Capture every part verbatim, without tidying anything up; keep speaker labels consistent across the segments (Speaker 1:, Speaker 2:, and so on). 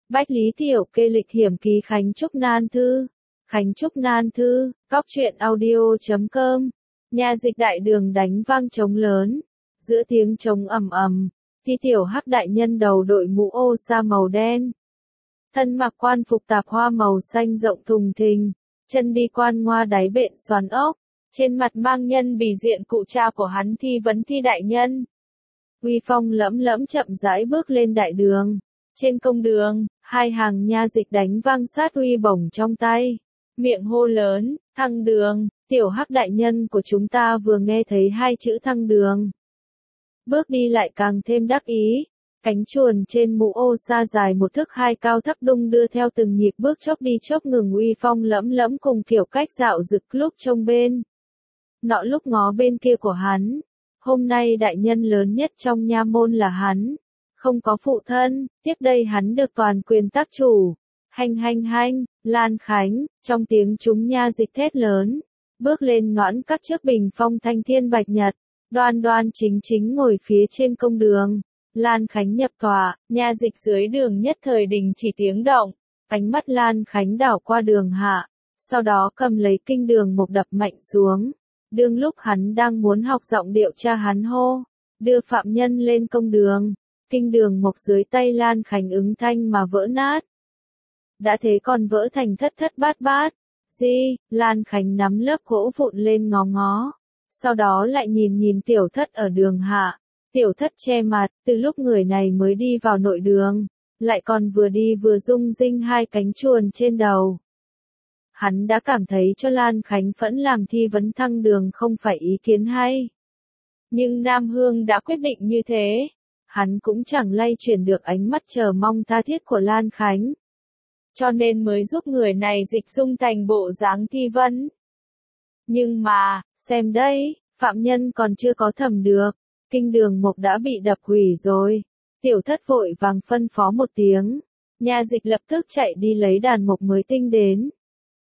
Speaker 1: Bách Lý Tiểu Kê lịch hiểm ký Khánh Trúc Nan Thư. Khánh Trúc Nan Thư, Cóc truyện audio chấm com. Nha dịch đại đường đánh vang trống lớn. Giữa tiếng trống ầm ầm, thì tiểu hắc đại nhân đầu đội mũ ô sa màu đen. Thân mặc quan phục tạp hoa màu xanh rộng thùng thình, chân đi quan ngoa đáy bện xoắn ốc. Trên mặt mang nhân bì diện cụ cha của hắn thi vấn thi đại nhân. Uy phong lẫm lẫm chậm rãi bước lên đại đường. Trên công đường, hai hàng nha dịch đánh vang sát uy bổng trong tay. Miệng hô lớn, thăng đường, tiểu hắc đại nhân của chúng ta vừa nghe thấy hai chữ thăng đường. Bước đi lại càng thêm đắc ý. Cánh chuồn trên mũ ô sa dài một thước hai cao thấp đung đưa theo từng nhịp bước chốc đi chốc ngừng uy phong lẫm lẫm cùng kiểu cách dạo dực lúc trông bên. Nọ lúc ngó bên kia của hắn. Hôm nay đại nhân lớn nhất trong nha môn là hắn. Không có phụ thân, tiếp đây hắn được toàn quyền tác chủ. Hành hành hành, Lan Khánh, trong tiếng chúng nha dịch thét lớn. Bước lên noãn các chiếc bình phong thanh thiên bạch nhật. Đoan đoan chính chính ngồi phía trên công đường. Lan Khánh nhập tòa, nha dịch dưới đường nhất thời đình chỉ tiếng động. Ánh mắt Lan Khánh đảo qua đường hạ. Sau đó cầm lấy kinh đường một đập mạnh xuống. Đương lúc hắn đang muốn học giọng điệu cha hắn hô. Đưa phạm nhân lên công đường. Kinh đường mộc dưới tay Lan Khánh ứng thanh mà vỡ nát. Đã thế còn vỡ thành thất thất bát bát. Di, Lan Khánh nắm lớp gỗ vụn lên ngó ngó. Sau đó lại nhìn nhìn tiểu thất ở đường hạ. Tiểu thất che mặt, từ lúc người này mới đi vào nội đường. Lại còn vừa đi vừa rung rinh hai cánh chuồn trên đầu. Hắn đã cảm thấy cho Lan Khánh Phẫn làm thi vấn thăng đường không phải ý kiến hay. Nhưng Nam Hương đã quyết định như thế. Hắn cũng chẳng lay chuyển được ánh mắt chờ mong tha thiết của Lan Khánh. Cho nên mới giúp người này dịch dung thành bộ dáng thi vấn. Nhưng mà, xem đây, phạm nhân còn chưa có thẩm được. Kinh đường mộc đã bị đập hủy rồi. Tiểu thất vội vàng phân phó một tiếng. Nha dịch lập tức chạy đi lấy đàn mộc mới tinh đến.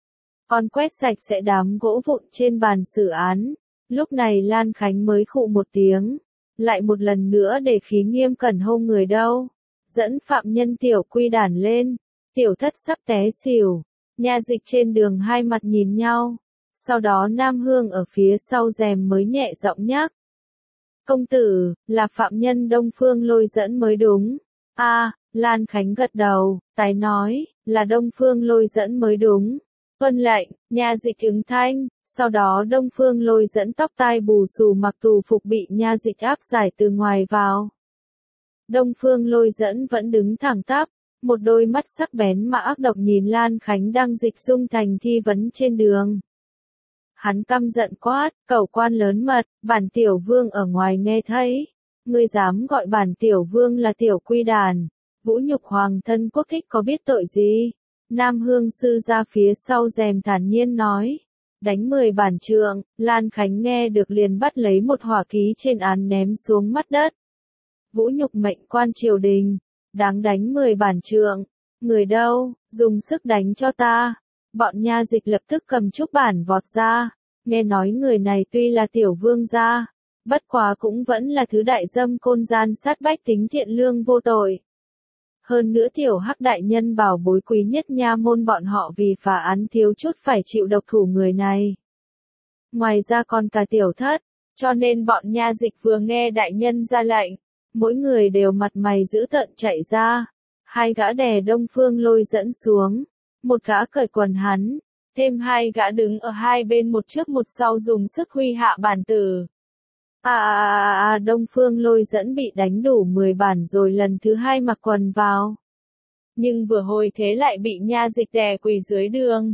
Speaker 1: Còn quét sạch sẽ đám gỗ vụn trên bàn xử án. Lúc này Lan Khánh mới khụ một tiếng. Lại một lần nữa để khí nghiêm cẩn hô người đâu. Dẫn phạm nhân tiểu quy đàn lên. Tiểu thất sắp té xỉu. Nha dịch trên đường hai mặt nhìn nhau. Sau đó Nam Hương ở phía sau rèm mới nhẹ giọng nhắc. Công tử, là phạm nhân Đông Phương Lôi dẫn mới đúng. A, à, Lan Khánh gật đầu, tái nói, là Đông Phương Lôi dẫn mới đúng. Vân lệnh, nha dịch ứng thanh, sau đó Đông Phương Lôi dẫn tóc tai bù xù mặc tù phục bị nha dịch áp giải từ ngoài vào. Đông Phương Lôi dẫn vẫn đứng thẳng tắp, một đôi mắt sắc bén mà ác độc nhìn Lan Khánh đang dịch dung thành thi vấn trên đường. Hắn căm giận quát, cẩu quan lớn mật, bản tiểu vương ở ngoài nghe thấy. Ngươi dám gọi bản tiểu vương là tiểu quy đàn. Vũ nhục hoàng thân quốc thích có biết tội gì? Nam Hương sư ra phía sau rèm thản nhiên nói. Đánh mười bản trượng, Lan Khánh nghe được liền bắt lấy một hỏa ký trên án ném xuống mắt đất. Vũ nhục mệnh quan triều đình. Đáng đánh mười bản trượng. Người đâu, dùng sức đánh cho ta. Bọn nha dịch lập tức cầm trúc bản vọt ra. Nghe nói người này tuy là tiểu vương gia, bất quá cũng vẫn là thứ đại dâm côn gian sát bách tính thiện lương vô tội. Hơn nữa tiểu hắc đại nhân bảo bối quý nhất nha môn bọn họ vì phá án thiếu chút phải chịu độc thủ người này. Ngoài ra còn cả tiểu thất, cho nên bọn nha dịch vừa nghe đại nhân ra lệnh, mỗi người đều mặt mày dữ tợn chạy ra. Hai gã đè Đông Phương Lôi dẫn xuống, một gã cởi quần hắn. Thêm hai gã đứng ở hai bên một trước một sau dùng sức huy hạ bản tử. À, à, à, à Đông Phương Lôi dẫn bị đánh đủ mười bản rồi lần thứ hai mặc quần vào. Nhưng vừa hồi thế lại bị nha dịch đè quỳ dưới đường.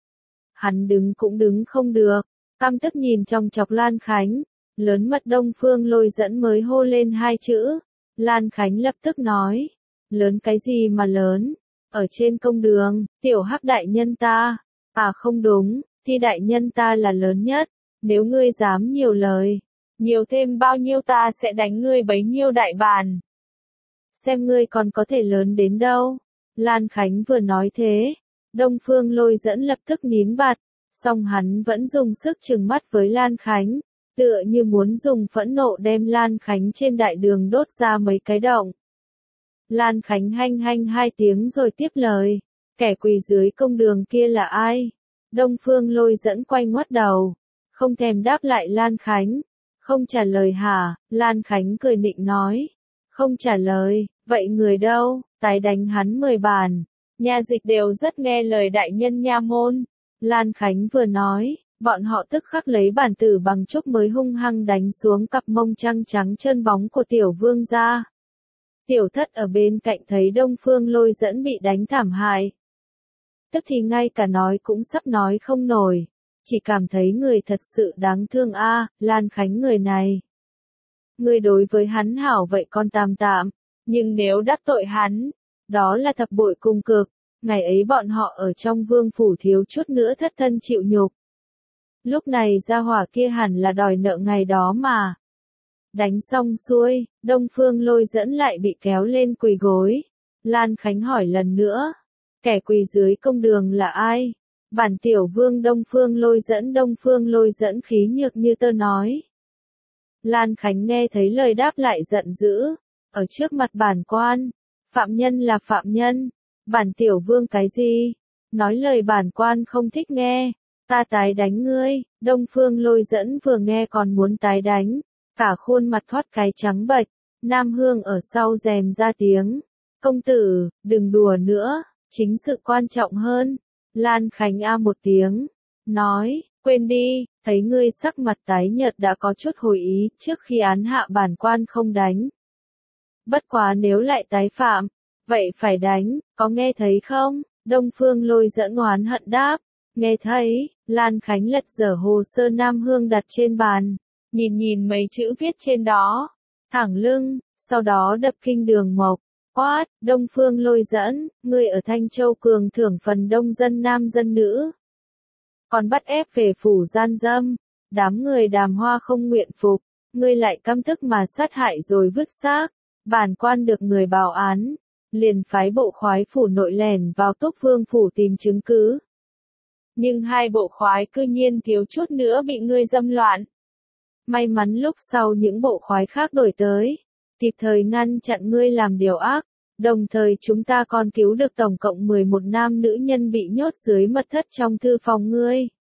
Speaker 1: Hắn đứng cũng đứng không được, căm tức nhìn trong chọc Lan Khánh. Lớn mật Đông Phương Lôi dẫn mới hô lên hai chữ. Lan Khánh lập tức nói. Lớn cái gì mà lớn? Ở trên công đường, tiểu hắc đại nhân ta. À không đúng, thì đại nhân ta là lớn nhất, nếu ngươi dám nhiều lời, nhiều thêm bao nhiêu ta sẽ đánh ngươi bấy nhiêu đại bàn. Xem ngươi còn có thể lớn đến đâu. Lan Khánh vừa nói thế, Đông Phương Lôi dẫn lập tức nín bặt, song hắn vẫn dùng sức trừng mắt với Lan Khánh, tựa như muốn dùng phẫn nộ đem Lan Khánh trên đại đường đốt ra mấy cái động. Lan Khánh hanh hanh hai tiếng rồi tiếp lời. Kẻ quỳ dưới công đường kia là ai? Đông Phương Lôi Dẫn quay ngoắt đầu. Không thèm đáp lại Lan Khánh. Không trả lời hả? Lan Khánh cười nịnh nói. Không trả lời, vậy người đâu? Tái đánh hắn mười bàn. Nha dịch đều rất nghe lời đại nhân nha môn. Lan Khánh vừa nói, bọn họ tức khắc lấy bản tử bằng trúc mới hung hăng đánh xuống cặp mông trăng trắng trơn bóng của tiểu vương gia. Tiểu thất ở bên cạnh thấy Đông Phương Lôi Dẫn bị đánh thảm hại. Tức thì ngay cả nói cũng sắp nói không nổi. Chỉ cảm thấy người thật sự đáng thương a, à, Lan Khánh người này. Người đối với hắn hảo vậy con tạm tạm, nhưng nếu đắc tội hắn, đó là thập bội cung cực. Ngày ấy bọn họ ở trong vương phủ thiếu chút nữa thất thân chịu nhục. Lúc này gia hỏa kia hẳn là đòi nợ ngày đó mà. Đánh xong xuôi, Đông Phương Lôi Dẫn lại bị kéo lên quỳ gối. Lan Khánh hỏi lần nữa, kẻ quỳ dưới công đường là ai? Bản tiểu vương Đông Phương Lôi Dẫn. Đông Phương Lôi Dẫn khí nhược như tơ nói. Lan Khánh nghe thấy lời đáp lại giận dữ. Ở trước mặt bản quan, phạm nhân là phạm nhân. Bản tiểu vương cái gì? Nói lời bản quan không thích nghe. Ta tái đánh ngươi. Đông Phương Lôi Dẫn vừa nghe còn muốn tái đánh. Cả khuôn mặt thoát cái trắng bệch. Nam Hương ở sau rèm ra tiếng. Công tử, đừng đùa nữa. Chính sự quan trọng hơn. Lan Khánh a một tiếng. Nói, quên đi. Thấy ngươi sắc mặt tái nhợt đã có chút hồi ý. Trước khi án hạ bản quan không đánh. Bất quá nếu lại tái phạm. Vậy phải đánh, có nghe thấy không? Đông Phương Lôi Dẫn oán hận đáp. Nghe thấy. Lan Khánh lật dở hồ sơ Nam Hương đặt trên bàn. Nhìn nhìn mấy chữ viết trên đó. Thẳng lưng, sau đó đập kinh đường mộc. Quát, Đông Phương Lôi Dẫn, ngươi ở Thanh Châu cường thưởng phần đông dân nam dân nữ. Còn bắt ép về phủ gian dâm. Đám người Đàm Hoa không nguyện phục. Ngươi lại căm tức mà sát hại rồi vứt xác. Bản quan được người báo án. Liền phái bộ khoái phủ nội lẻn vào Túc Vương phủ tìm chứng cứ. Nhưng hai bộ khoái cư nhiên thiếu chút nữa bị ngươi dâm loạn. May mắn lúc sau những bộ khoái khác đổi tới, kịp thời ngăn chặn ngươi làm điều ác, đồng thời chúng ta còn cứu được tổng cộng mười một nam nữ nhân bị nhốt dưới mật thất trong thư phòng ngươi.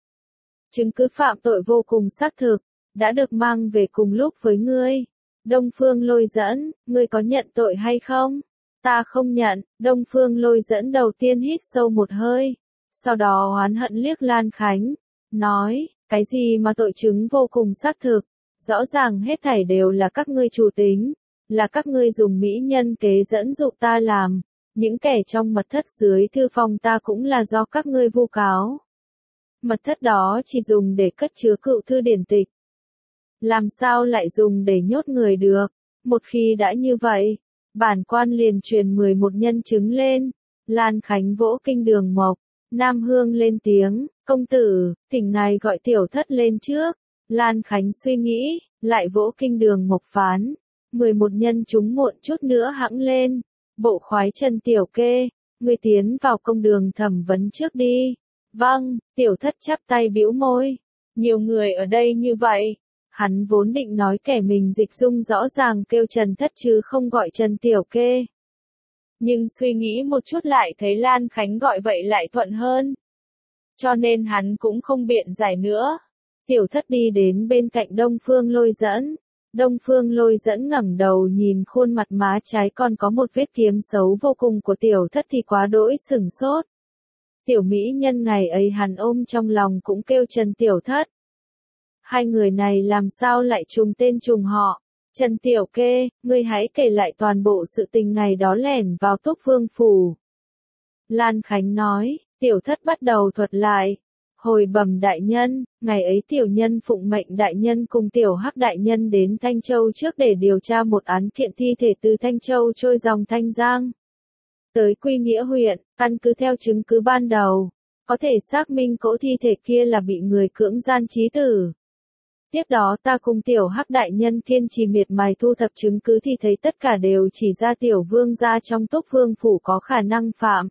Speaker 1: Chứng cứ phạm tội vô cùng xác thực, đã được mang về cùng lúc với ngươi. Đông Phương Lôi Dẫn, ngươi có nhận tội hay không? Ta không nhận. Đông Phương Lôi Dẫn đầu tiên hít sâu một hơi, sau đó oán hận liếc Lan Khánh, nói, cái gì mà tội chứng vô cùng xác thực, rõ ràng hết thảy đều là các ngươi chủ tính, là các ngươi dùng mỹ nhân kế dẫn dụ ta làm, những kẻ trong mật thất dưới thư phòng ta cũng là do các ngươi vu cáo. Mật thất đó chỉ dùng để cất chứa cựu thư điển tịch. Làm sao lại dùng để nhốt người được? Một khi đã như vậy, bản quan liền truyền mười một nhân chứng lên. Lan Khánh vỗ kinh đường mộc. Nam Hương lên tiếng, công tử, thỉnh ngài gọi tiểu thất lên trước. Lan Khánh suy nghĩ, lại vỗ kinh đường mộc phán. mười một nhân chúng muộn chút nữa hẵng lên. Bộ khoái Trần Tiểu Kê, ngươi tiến vào công đường thẩm vấn trước đi. Vâng, tiểu thất chắp tay bĩu môi. Nhiều người ở đây như vậy. Hắn vốn định nói kẻ mình dịch dung rõ ràng kêu Trần Thất chứ không gọi Trần Tiểu Kê. Nhưng suy nghĩ một chút lại thấy Lan Khánh gọi vậy lại thuận hơn. Cho nên hắn cũng không biện giải nữa. Tiểu thất đi đến bên cạnh Đông Phương Lôi Dẫn. Đông Phương Lôi Dẫn ngẩng đầu nhìn khuôn mặt má trái còn có một vết kiếm xấu vô cùng của tiểu thất thì quá đỗi sửng sốt. Tiểu mỹ nhân ngày ấy hắn ôm trong lòng cũng kêu Trần Tiểu Thất. Hai người này làm sao lại trùng tên trùng họ? Trần Tiểu Kê, ngươi hãy kể lại toàn bộ sự tình ngày đó lẻn vào Túc Vương phủ. Lan Khánh nói, tiểu thất bắt đầu thuật lại. Hồi bẩm đại nhân, ngày ấy tiểu nhân phụng mệnh đại nhân cùng tiểu hắc đại nhân đến Thanh Châu trước để điều tra một án kiện thi thể từ Thanh Châu trôi dòng Thanh Giang. Tới Quy Nghĩa huyện, căn cứ theo chứng cứ ban đầu, có thể xác minh cỗ thi thể kia là bị người cưỡng gian chí tử. Tiếp đó ta cùng tiểu hắc đại nhân kiên trì miệt mài thu thập chứng cứ thì thấy tất cả đều chỉ ra tiểu vương gia trong Túc Vương phủ có khả năng phạm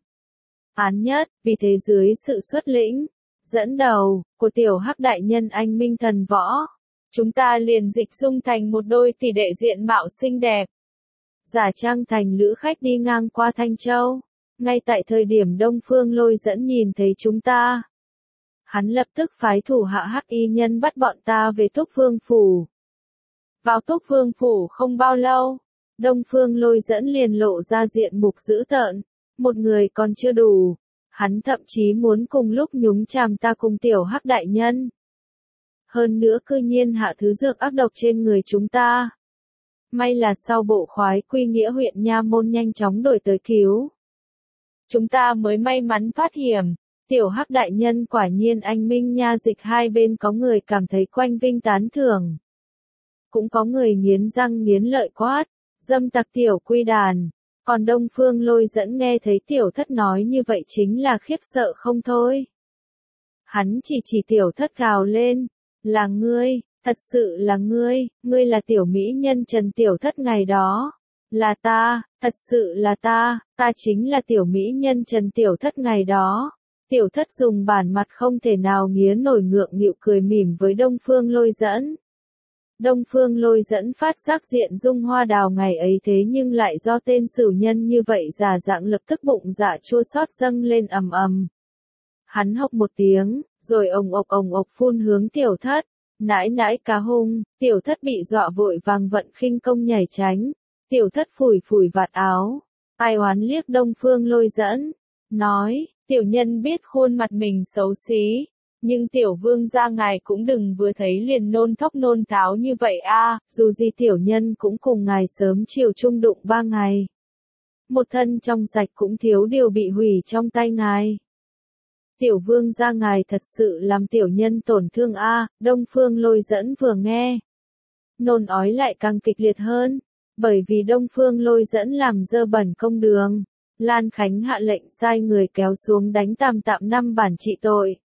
Speaker 1: án nhất, vì thế dưới sự xuất lĩnh, dẫn đầu, của tiểu hắc đại nhân anh minh thần võ, chúng ta liền dịch dung thành một đôi tỷ đệ diện mạo xinh đẹp. giả trang thành lữ khách đi ngang qua Thanh Châu. Ngay tại thời điểm Đông Phương Lôi Dẫn nhìn thấy chúng ta, hắn lập tức phái thủ hạ hắc y nhân bắt bọn ta về Túc Vương Phủ. Vào Túc Vương Phủ không bao lâu, Đông Phương Lôi Dẫn liền lộ ra diện mục dữ tợn, một người còn chưa đủ, hắn thậm chí muốn cùng lúc nhúng chàm ta cùng tiểu hắc đại nhân. Hơn nữa cư nhiên hạ thứ dược ác độc trên người chúng ta. May là sau bộ khoái quy nghĩa huyện Nha Môn nhanh chóng đổi tới cứu, chúng ta mới may mắn thoát hiểm. Tiểu hắc đại nhân quả nhiên anh minh nha dịch. Hai bên có người cảm thấy quanh vinh tán thưởng, cũng có người nghiến răng nghiến lợi quát, dâm tặc tiểu quy đàn. Còn Đông Phương Lôi Dẫn nghe thấy tiểu thất nói như vậy chính là khiếp sợ không thôi. Hắn chỉ chỉ tiểu thất gào lên, là ngươi, thật sự là ngươi, ngươi là tiểu mỹ nhân Trần Tiểu Thất ngày đó. Là ta, thật sự là ta, ta chính là tiểu mỹ nhân Trần Tiểu Thất ngày đó. Tiểu thất dùng bản mặt không thể nào nghiến nổi ngượng nghịu cười mỉm với Đông Phương Lôi Dẫn. Đông Phương Lôi Dẫn phát giác diện dung hoa đào ngày ấy thế nhưng lại do tên sửu nhân như vậy giả dạng lập tức bụng dạ chua xót dâng lên ầm ầm. Hắn hộc một tiếng, rồi ồng ộc ồng ộc phun hướng tiểu thất, nãi nãi cá hung. Tiểu thất bị dọa vội vàng vận khinh công nhảy tránh. Tiểu thất phủi phủi vạt áo, ai oán liếc Đông Phương Lôi Dẫn, nói, tiểu nhân biết khuôn mặt mình xấu xí, nhưng tiểu vương gia ngài cũng đừng vừa thấy liền nôn thốc nôn tháo như vậy a. Dù gì tiểu nhân cũng cùng ngài sớm chiều chung đụng ba ngày. Một thân trong sạch cũng thiếu điều bị hủy trong tay ngài. Tiểu vương gia ngài thật sự làm tiểu nhân tổn thương a. Đông Phương Lôi Dẫn vừa nghe, nôn ói lại càng kịch liệt hơn, bởi vì Đông Phương Lôi Dẫn làm dơ bẩn công đường. Lan Khánh hạ lệnh sai người kéo xuống đánh tạm tạm năm bản trị tội.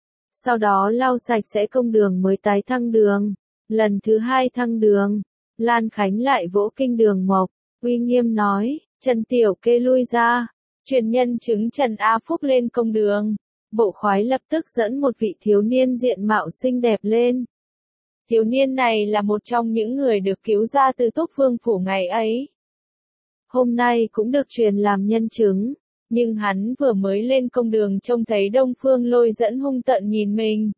Speaker 1: Sau đó lau sạch sẽ công đường mới tái thăng đường. Lần thứ hai thăng đường, Lan Khánh lại vỗ kinh đường mộc, uy nghiêm nói, Trần Tiểu Kê lui ra, truyền nhân chứng Trần A Phúc lên công đường. Bộ khoái lập tức dẫn một vị thiếu niên diện mạo xinh đẹp lên. Thiếu niên này là một trong những người được cứu ra từ Túc Vương Phủ ngày ấy. Hôm nay cũng được truyền làm nhân chứng, nhưng hắn vừa mới lên công đường trông thấy Đông Phương Lôi Dẫn hung tợn nhìn mình.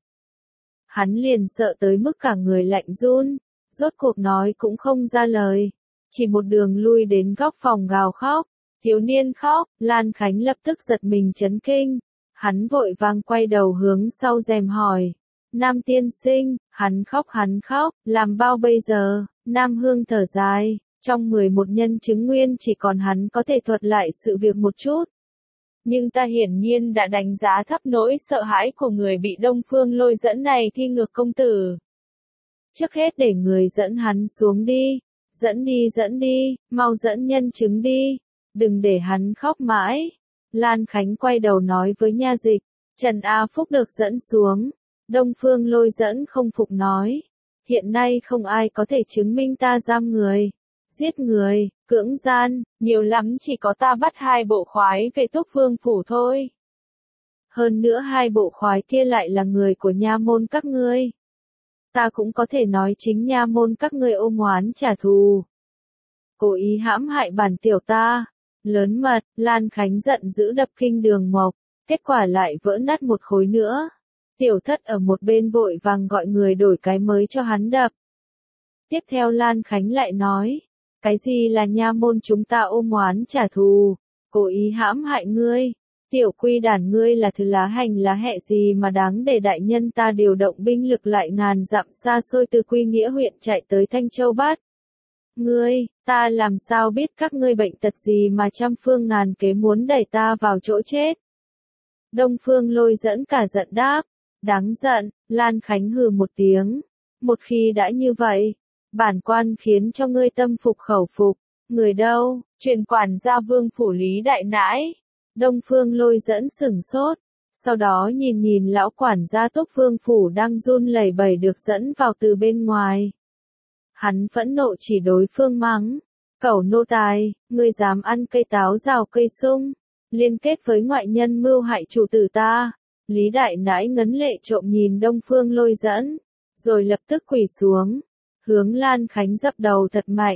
Speaker 1: Hắn liền sợ tới mức cả người lạnh run, rốt cuộc nói cũng không ra lời, chỉ một đường lui đến góc phòng gào khóc. Thiếu niên khóc, Lan Khánh lập tức giật mình chấn kinh, hắn vội vàng quay đầu hướng sau rèm hỏi, Nam tiên sinh, hắn khóc hắn khóc, làm bao bây giờ? Nam Hương thở dài, trong mười một nhân chứng nguyên chỉ còn hắn có thể thuật lại sự việc một chút. Nhưng ta hiển nhiên đã đánh giá thấp nỗi sợ hãi của người bị Đông Phương Lôi Dẫn này thi ngược công tử. Trước hết để người dẫn hắn xuống đi, dẫn đi dẫn đi, mau dẫn nhân chứng đi, đừng để hắn khóc mãi. Lan Khánh quay đầu nói với nha dịch, Trần A Phúc được dẫn xuống. Đông Phương Lôi Dẫn không phục nói, hiện nay không ai có thể chứng minh ta giam người, giết người, cưỡng gian, nhiều lắm chỉ có ta bắt hai bộ khoái về Túc Vương Phủ thôi. Hơn nữa hai bộ khoái kia lại là người của nha môn các ngươi. Ta cũng có thể nói chính nha môn các ngươi ôm oán trả thù, cố ý hãm hại bản tiểu ta. Lớn mật, Lan Khánh giận dữ đập kinh đường mộc, kết quả lại vỡ nát một khối nữa. Tiểu thất ở một bên vội vàng gọi người đổi cái mới cho hắn đập. Tiếp theo Lan Khánh lại nói, cái gì là nha môn chúng ta ôm oán trả thù, cố ý hãm hại ngươi. Tiểu quy đàn ngươi là thứ lá hành lá hẹ gì mà đáng để đại nhân ta điều động binh lực lại ngàn dặm xa xôi từ Quy Nghĩa huyện chạy tới Thanh Châu bắt ngươi, ta làm sao biết các ngươi bệnh tật gì mà trăm phương ngàn kế muốn đẩy ta vào chỗ chết. Đông Phương Lôi Dẫn cả giận đáp, đáng giận. Lan Khánh hừ một tiếng, một khi đã như vậy, bản quan khiến cho ngươi tâm phục khẩu phục. Người đâu? Truyền quản gia Vương Phủ Lý đại nãi. Đông Phương Lôi Dẫn sửng sốt, sau đó nhìn nhìn lão quản gia Túc Vương Phủ đang run lẩy bẩy được dẫn vào từ bên ngoài. Hắn phẫn nộ chỉ đối phương mắng, cẩu nô tài, ngươi dám ăn cây táo rào cây sung, liên kết với ngoại nhân mưu hại chủ tử ta. Lý đại nãi ngấn lệ trộm nhìn Đông Phương Lôi Dẫn, rồi lập tức quỳ xuống, hướng Lan Khánh dập đầu thật mạnh.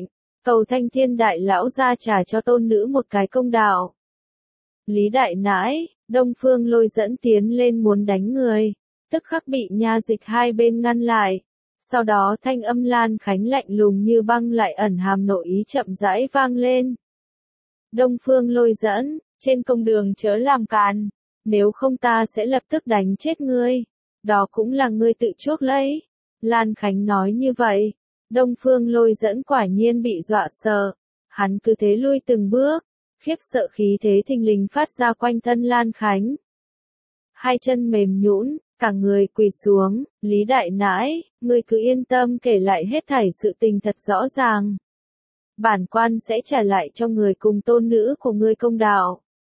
Speaker 1: cầu Thanh Thiên đại lão ra trả cho tôn nữ một cái công đạo. Lý đại nãi, Đông Phương Lôi dẫn tiến lên muốn đánh người, tức khắc bị nha dịch hai bên ngăn lại. Sau đó thanh âm Lan Khánh lạnh lùng như băng lại ẩn hàm nội ý chậm rãi vang lên. Đông Phương Lôi dẫn, trên công đường chớ làm càn, nếu không ta sẽ lập tức đánh chết ngươi, đó cũng là ngươi tự chuốc lấy. Lan Khánh nói như vậy, Đông Phương Lôi dẫn quả nhiên bị dọa sợ, hắn cứ thế lui từng bước, khiếp sợ khí thế thình lình phát ra quanh thân Lan Khánh. Hai chân mềm nhũn, cả người quỳ xuống, Lý đại nãi, ngươi cứ yên tâm kể lại hết thảy sự tình thật rõ ràng. Bản quan sẽ trả lại cho người cùng tôn nữ của ngươi công đạo.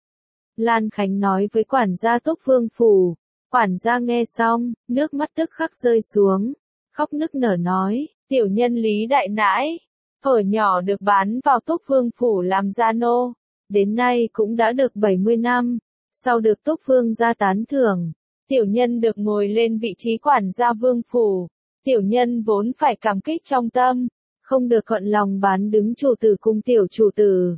Speaker 1: Lan Khánh nói với quản gia Túc Vương phủ, quản gia nghe xong, nước mắt tức khắc rơi xuống, khóc nức nở nói, tiểu nhân Lý đại nãi, thuở nhỏ được bán vào Túc Vương phủ làm gia nô, đến nay cũng đã được bảy mươi năm, sau được Túc Vương gia tán thưởng, tiểu nhân được ngồi lên vị trí quản gia vương phủ, tiểu nhân vốn phải cảm kích trong tâm, không được thuận lòng bán đứng chủ tử cùng tiểu chủ tử.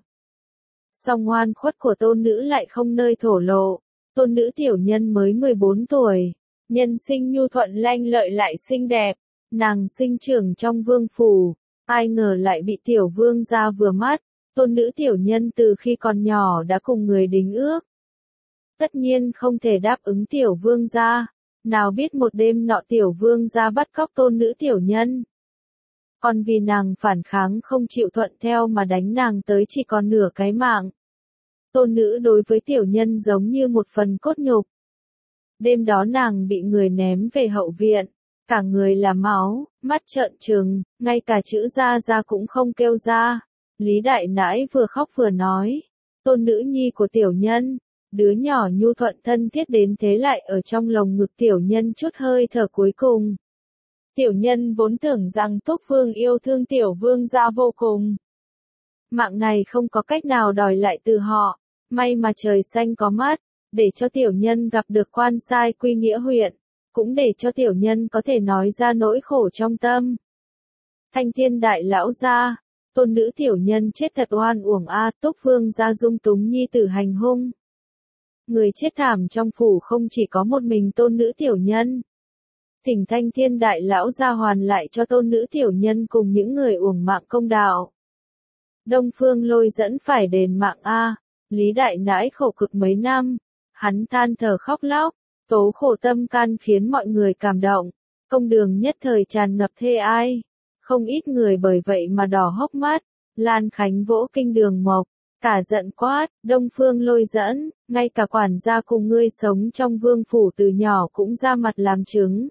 Speaker 1: Song ngoan khuất của tôn nữ lại không nơi thổ lộ, tôn nữ tiểu nhân mới mười bốn tuổi, nhân sinh nhu thuận lanh lợi lại xinh đẹp, nàng sinh trưởng trong vương phủ, ai ngờ lại bị tiểu vương gia vừa mắt, tôn nữ tiểu nhân từ khi còn nhỏ đã cùng người đính ước. Tất nhiên không thể đáp ứng tiểu vương gia, nào biết một đêm nọ tiểu vương gia bắt cóc tôn nữ tiểu nhân. Còn vì nàng phản kháng không chịu thuận theo mà đánh nàng tới chỉ còn nửa cái mạng. Tôn nữ đối với tiểu nhân giống như một phần cốt nhục. Đêm đó nàng bị người ném về hậu viện, cả người là máu, mắt trợn trừng, ngay cả chữ ra ra cũng không kêu ra. Lý đại nãi vừa khóc vừa nói, tôn nữ nhi của tiểu nhân, đứa nhỏ nhu thuận thân thiết đến thế lại ở trong lồng ngực tiểu nhân chút hơi thở cuối cùng. Tiểu nhân vốn tưởng rằng Túc Vương yêu thương tiểu vương gia vô cùng. Mạng này không có cách nào đòi lại từ họ, may mà trời xanh có mắt, để cho tiểu nhân gặp được quan sai quy nghĩa huyện, cũng để cho tiểu nhân có thể nói ra nỗi khổ trong tâm. Thanh Thiên đại lão gia, tôn nữ tiểu nhân chết thật oan uổng a, Túc Vương gia dung túng nhi tử hành hung. Người chết thảm trong phủ không chỉ có một mình tôn nữ tiểu nhân. Thỉnh Thanh Thiên đại lão gia hoàn lại cho tôn nữ tiểu nhân cùng những người uổng mạng công đạo. Đông Phương Lôi dẫn phải đền mạng a, Lý đại nãi khổ cực mấy năm, hắn than thở khóc lóc, tố khổ tâm can khiến mọi người cảm động, công đường nhất thời tràn ngập thê ai, không ít người bởi vậy mà đỏ hốc mắt. Lan Khánh vỗ kinh đường mộc, cả giận quát, Đông Phương Lôi dẫn, ngay cả quản gia cùng ngươi sống trong vương phủ từ nhỏ cũng ra mặt làm chứng.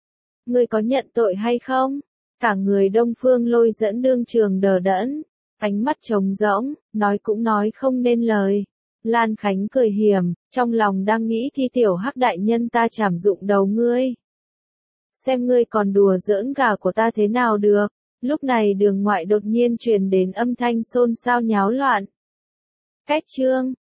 Speaker 1: Ngươi có nhận tội hay không? Cả người Đông Phương Lôi dẫn đương trường đờ đẫn, ánh mắt trống rỗng, nói cũng nói không nên lời. Lan Khánh cười hiểm, trong lòng đang nghĩ thi tiểu hắc đại nhân ta chảm dụng đầu ngươi. Xem ngươi còn đùa giỡn gà của ta thế nào được. Lúc này đường ngoại đột nhiên truyền đến âm thanh xôn xao nháo loạn. Cách chương